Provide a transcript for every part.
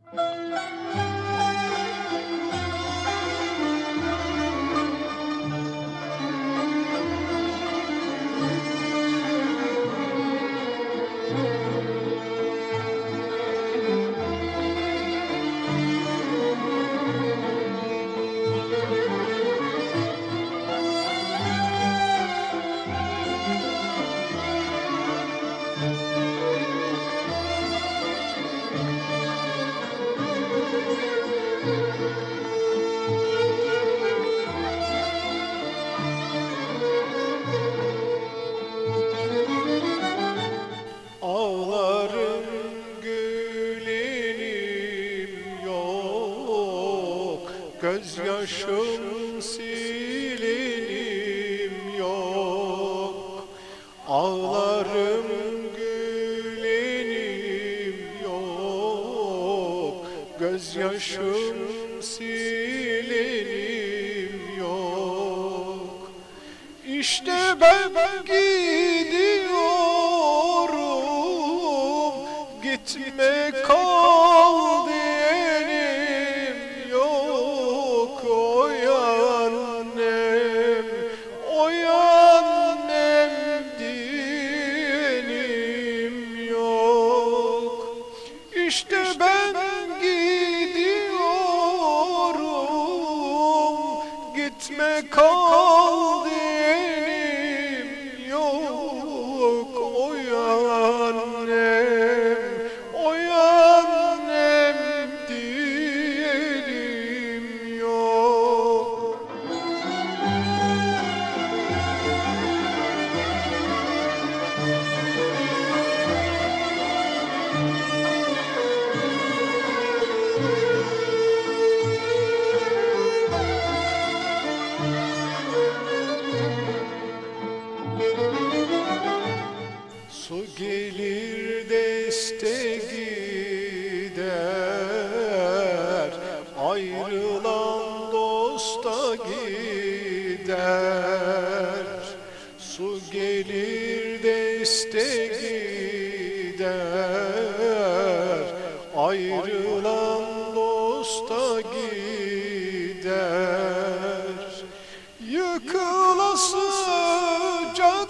Ağlarım gülenim yok, gözyaşım silenim yok. Ağlarım gülenim yok, gözyaşım silenim yok. İşte ben gidiyorum, gitme kal diyenim yok. Oy annem, oy annem diyenim yok. İşte ben gidiyorum, gitme kal diyenim yok. Oy annem, oy annem diyenim yok. Su gelir deste gider, ayrılan dosta gider. Su gelir deste gider, ayrılan dosta gider. Yıkılasıca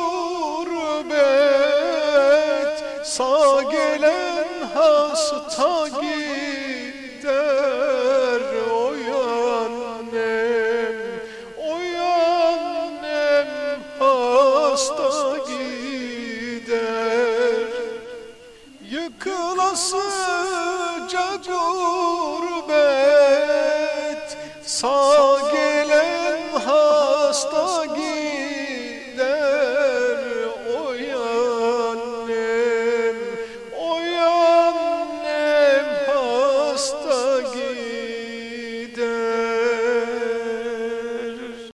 gurbet, sağ gelen hasta gider. Oy annem, oy annem hasta gider. Yıkılasıca gurbet, sağ